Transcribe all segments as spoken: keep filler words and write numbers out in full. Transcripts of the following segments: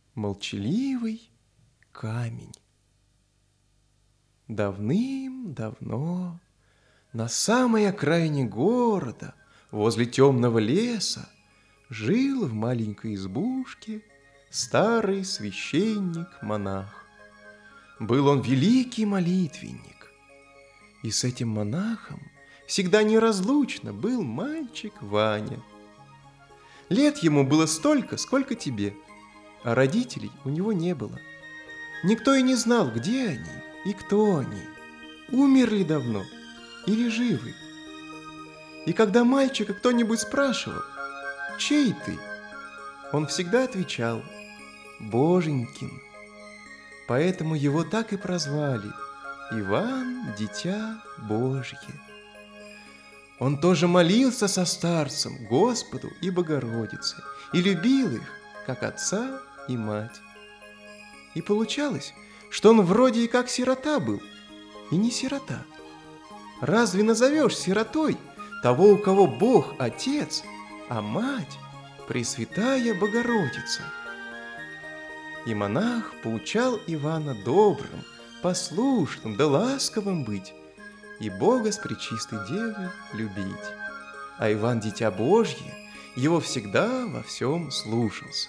Молчаливый камень. Давным-давно на самой окраине города, возле темного леса, жил в маленькой избушке старый священник-монах. Был он великий молитвенник, и с этим монахом всегда неразлучно был мальчик Ваня. Лет ему было столько, сколько тебе, а родителей у него не было. Никто и не знал, где они и кто они, умерли давно или живы. И когда мальчика кто-нибудь спрашивал: «Чей ты?», он всегда отвечал: «Боженькин». Поэтому его так и прозвали Иван Дитя Божье. Он тоже молился со старцем, Господу и Богородице, и любил их, как отца и мать. И получалось, что он вроде и как сирота был, и не сирота. Разве назовешь сиротой того, у кого Бог Отец, а мать Пресвятая Богородица? И монах поучал Ивана добрым, послушным да ласковым быть, и Бога с Пречистой Девой любить. А Иван, Дитя Божье, его всегда во всем слушался.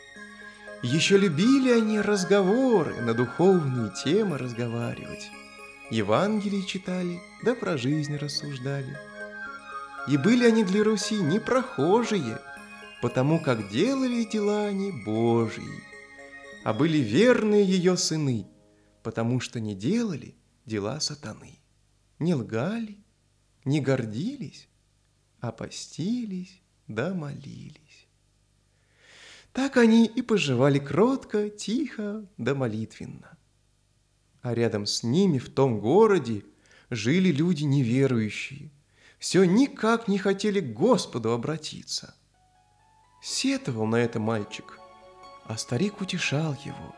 Еще любили они разговоры, на духовные темы разговаривать. Евангелие читали, да про жизнь рассуждали. И были они для Руси не прохожие, потому как делали дела они Божьи, а были верные ее сыны, потому что не делали дела сатаны. Не лгали, не гордились, а постились да молились. Так они и поживали кротко, тихо да молитвенно. А рядом с ними в том городе жили люди неверующие, все никак не хотели к Господу обратиться. Сетовал на это мальчик, а старик утешал его: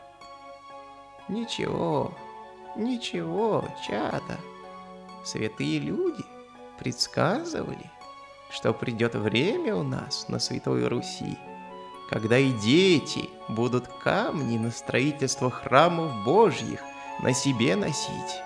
«Ничего, ничего, чадо. Святые люди предсказывали, что придет время у нас на Святой Руси, когда и дети будут камни на строительство храмов Божьих на себе носить.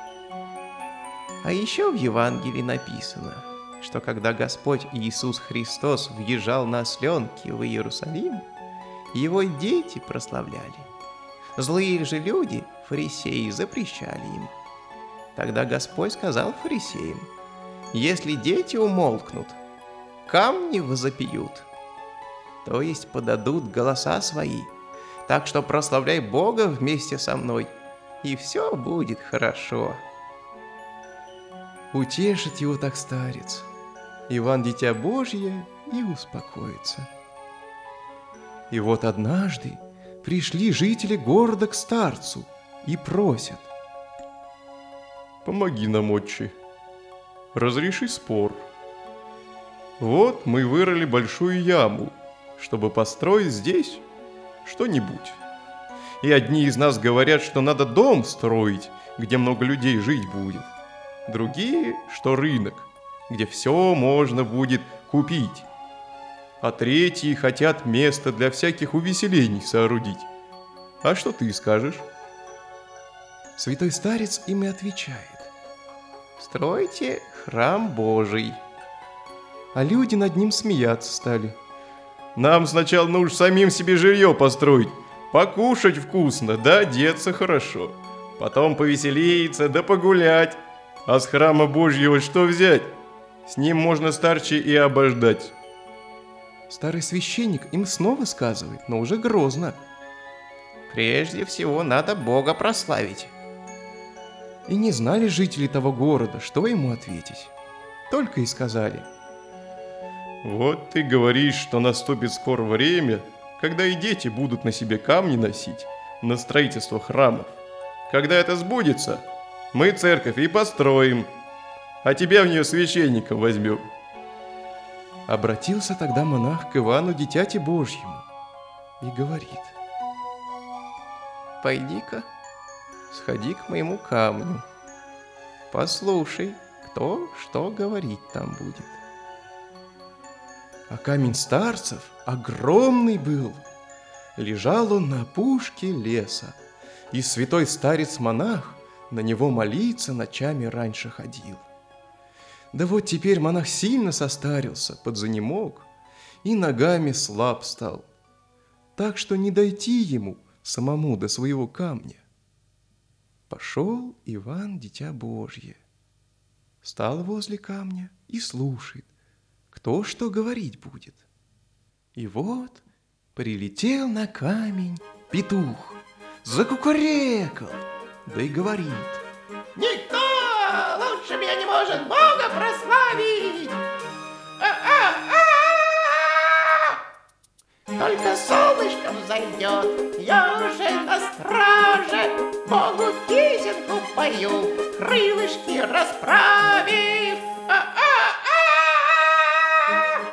А еще в Евангелии написано, что когда Господь Иисус Христос въезжал на осленке в Иерусалим, его дети прославляли. Злые же люди, фарисеи, запрещали им. Тогда Господь сказал фарисеям: если дети умолкнут, камни возопьют, то есть подадут голоса свои, так что прославляй Бога вместе со мной, и все будет хорошо. Утешит его так старец, Иван Дитя Божье, и успокоится. И вот однажды пришли жители города к старцу и просят: «Помоги нам, отче, разреши спор. Вот мы вырыли большую яму, чтобы построить здесь что-нибудь. И одни из нас говорят, что надо дом строить, где много людей жить будет. Другие, что рынок, где все можно будет купить. А третьи хотят место для всяких увеселений соорудить. А что ты скажешь?» Святой старец им и отвечает: Стройте храм Божий. а люди над ним смеяться стали. «Нам сначала нужно самим себе жилье построить, покушать вкусно, да одеться хорошо, потом повеселиться, да погулять. А с храма Божьего что взять? С ним можно старче и обождать». Старый священник им снова сказывает, но уже грозно: Прежде всего надо Бога прославить. и не знали жители того города, что ему ответить. Только и сказали: «Вот ты говоришь, что наступит скоро время, когда и дети будут на себе камни носить на строительство храмов. Когда это сбудется, мы церковь и построим, а тебя в нее священником возьмем». Обратился тогда монах к Ивану Дитяти Божьему и говорит: Пойди-ка, сходи к моему камню, послушай, кто что говорить там будет. А камень старцев огромный был, Лежал он на опушке леса, и святой старец-монах на него молиться ночами раньше ходил. Да вот теперь монах сильно состарился, подзанемог, и ногами слаб стал, так что не дойти ему самому до своего камня. Пошел Иван, дитя Божье, стал возле камня и слушает, кто что говорить будет. И вот прилетел на камень петух, закукарекал, да и говорит: никто лучше меня не может Бога прославить. А-а-а! Только солнышко взойдет, я уже на страже, Богу песенку пою, крылышки расправив. А-а-а!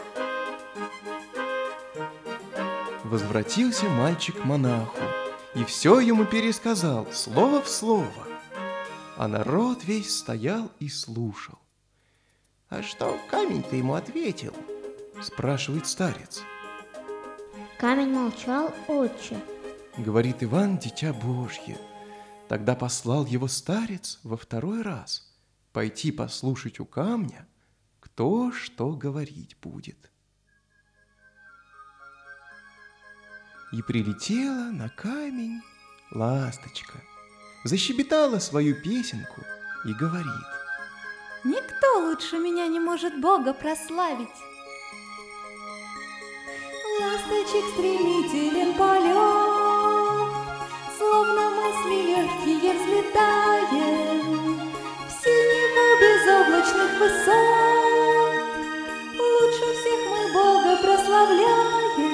Возвратился мальчик к монаху и все ему пересказал, слово в слово. А народ весь стоял и слушал. А что камень-то ему ответил? Спрашивает старец. Камень молчал, отче. Говорит Иван, дитя Божье. Тогда послал его старец во второй раз пойти послушать у камня, кто что говорить будет. И прилетела на камень ласточка, защебетала свою песенку и говорит: никто лучше меня не может Бога прославить. Ласточек стремителен полет, словно мысли легкие взлетаем в синеву безоблачных высот. Лучше всех мы Бога прославляем.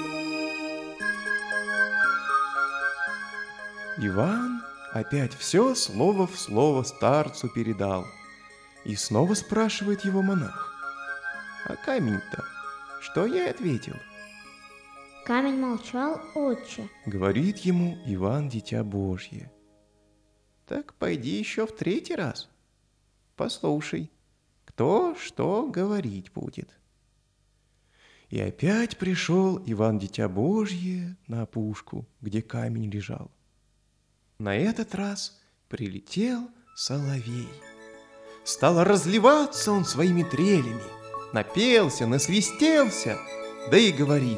Иван опять все слово в слово старцу передал. И снова спрашивает его монах: а камень-то что ей ответил? Камень молчал, отче. Говорит ему Иван, дитя Божье. Так пойди еще в третий раз, послушай, кто что говорить будет. И опять пришел Иван, дитя Божье, на опушку, где камень лежал. На этот раз прилетел соловей. Стал разливаться он своими трелями, напелся, насвистелся, да и говорит: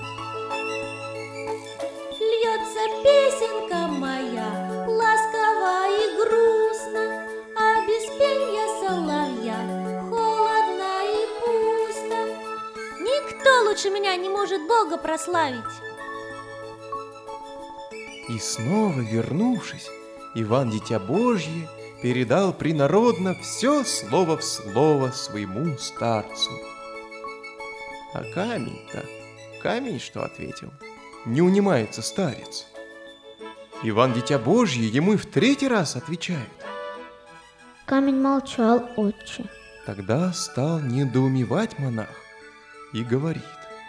Льется песенка моя, ласково и грустно, а без пенья соловья холодно и пусто. Никто лучше меня не может Бога прославить. И снова вернувшись, Иван, дитя Божье, передал принародно все слово в слово своему старцу. А камень-то, камень что ответил? Не унимается старец. Иван, дитя Божье, ему и в третий раз отвечает. Камень молчал, отче. Тогда стал недоумевать монах и говорит: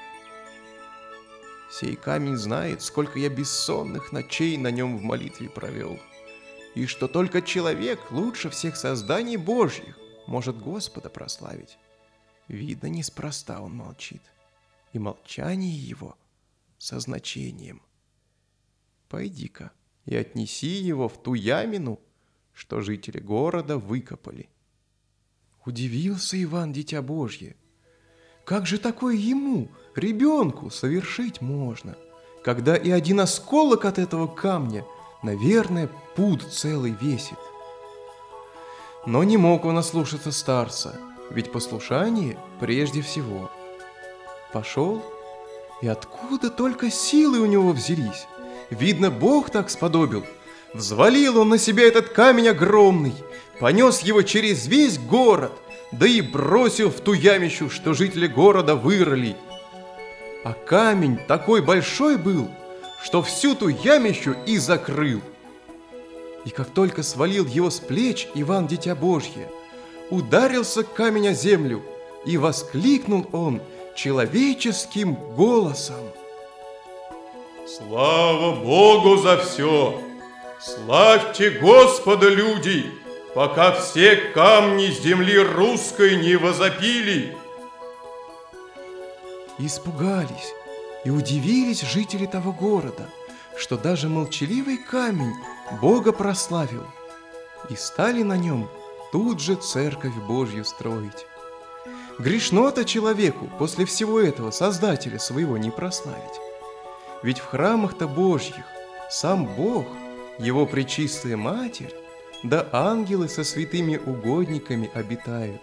сей камень знает, сколько я бессонных ночей на нем в молитве провел, и что только человек лучше всех созданий Божьих может Господа прославить. Видно, неспроста он молчит, и молчание его со значением. Пойди-ка и отнеси его в ту ямину, что жители города выкопали. Удивился Иван, дитя Божье. Как же такое ему, ребенку, совершить можно, когда и один осколок от этого камня, наверное, пуд целый весит? Но не мог он ослушаться старца, ведь послушание прежде всего. Пошел, и откуда только силы у него взялись? Видно, Бог так сподобил. Взвалил он на себя этот камень огромный, понес его через весь город, да и бросил в ту ямищу, что жители города вырыли. А камень такой большой был, что всю ту ямищу и закрыл. И как только свалил его с плеч Иван, дитя Божье, ударился камень о землю, и воскликнул он человеческим голосом: Слава Богу за все! Славьте Господа, люди, пока все камни земли русской не возопили. Испугались, И удивились жители того города, что даже молчаливый камень Бога прославил, и стали на нем тут же церковь Божью строить. Грешно-то человеку после всего этого Создателя своего не прославить. Ведь в храмах-то Божьих сам Бог, Его пречистая Матерь, да ангелы со святыми угодниками обитают.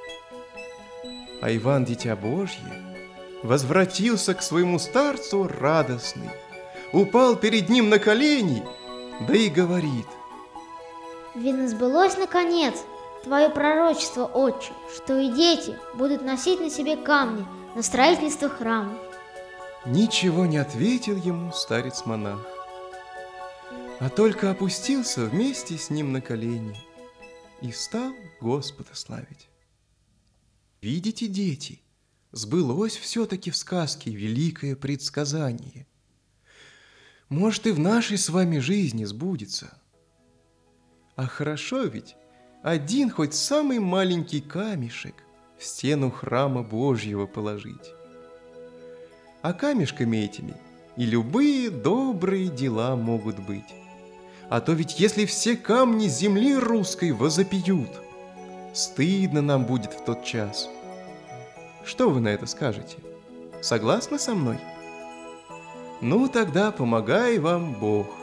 А Иван, Дитя Божье, возвратился к своему старцу радостный, упал перед ним на колени, да и говорит: Видно, сбылось наконец твое пророчество, отче, что и дети будут носить на себе камни на строительство храма. Ничего не ответил ему старец-монах, а только опустился вместе с ним на колени и стал Господа славить. Видите, дети, сбылось все-таки в сказке великое предсказание. Может, и в нашей с вами жизни сбудется. А хорошо ведь один хоть самый маленький камешек в стену храма Божьего положить. А камешками этими и любые добрые дела могут быть. А то ведь если все камни земли русской возопьют, стыдно нам будет в тот час. Что вы на это скажете? Согласны со мной? Ну, тогда помогай вам Бог.